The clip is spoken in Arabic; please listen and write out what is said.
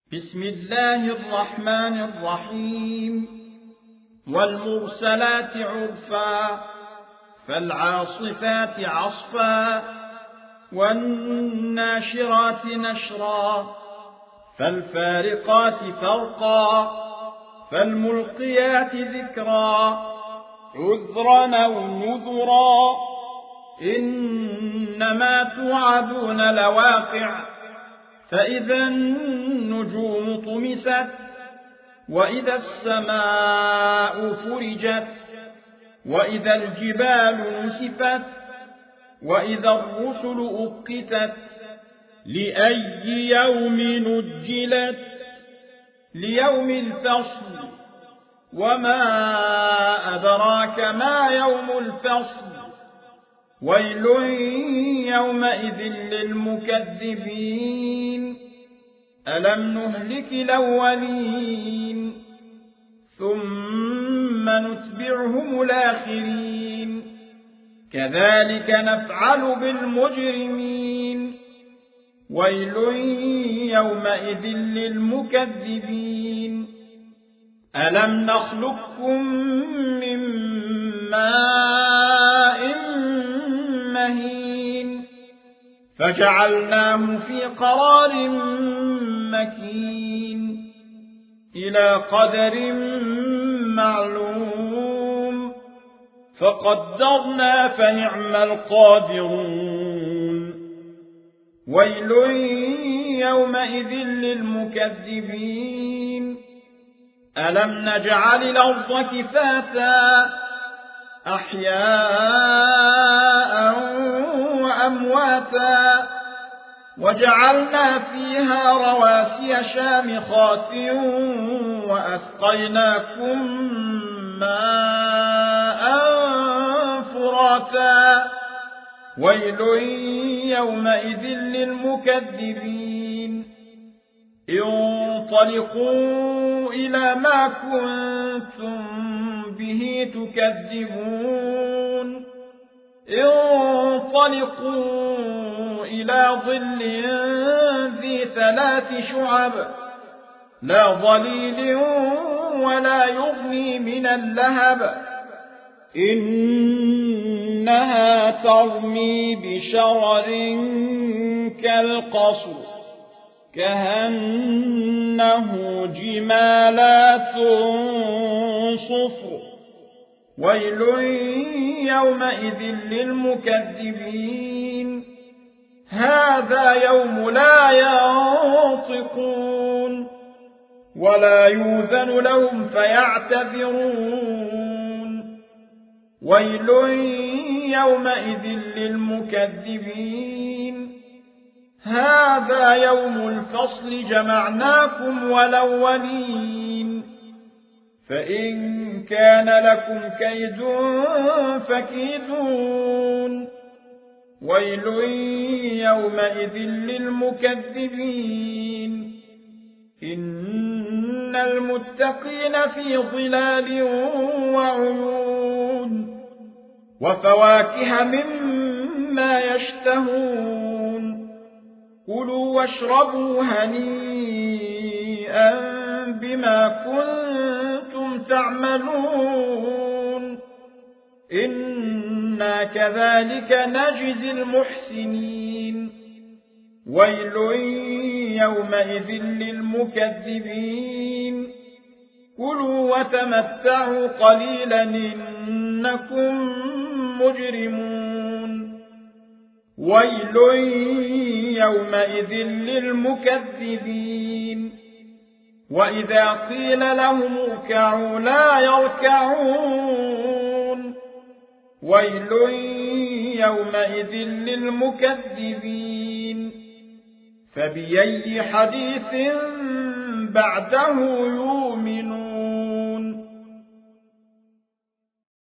بسم الله الرحمن الرحيم والمرسلات عرفا فالعاصفات عصفا والناشرات نشرا فالفارقات فرقا فالملقيات ذكرا عذرا أو نذرا إنما توعدون لواقع فإذا النجوم طمست وإذا السماء فرجت وإذا الجبال نسفت وإذا الرسل أقتت لأي يوم نجلت ليوم الفصل وما أدراك ما يوم الفصل ويل يومئذ للمكذبين ألم نهلك الأولين ثم نتبعهم الآخرين كذلك نفعل بالمجرمين ويل يومئذ للمكذبين ألم نخلقكم من ماء مهين فجعلناه في قرار مكين إلى قدر معلوم فقدرنا فنعم القادرون ويل يومئذ للمكذبين ألم نجعل الأرض كفاتا أحياء وأمواتا وجعلنا فيها رواسي شامخات وأسقيناكم ماء فراتا ويل يومئذ للمكذبين انطلقوا إلى ما كنتم به تكذبون انطلقوا إلى ظل ذي 3 شعب لا ظليل ولا يغني من اللهب إنها ترمي بشرر كالقصر كأنه جمالات صفر ويل يومئذ للمكذبين هذا يوم لا ينطقون ولا يؤذن لهم فيعتذرون ويل يومئذ للمكذبين هذا يوم الفصل جمعناكم والأولين فإن كان لكم كيد فكيدون ويل يومئذ للمكذبين إن المتقين في ظلال وعيون وفواكه مما يشتهون كلوا واشربوا هنيئا بما كنتم تعملون إنا كذلك نجزي المحسنين ويل يومئذ للمكذبين كلوا وتمتعوا قليلا إنكم مجرمون ويل يومئذ للمكذبين وإذا قيل لهم اركعوا لا يركعون ويل يومئذ للمكذبين فبأي حديث بعده يؤمنون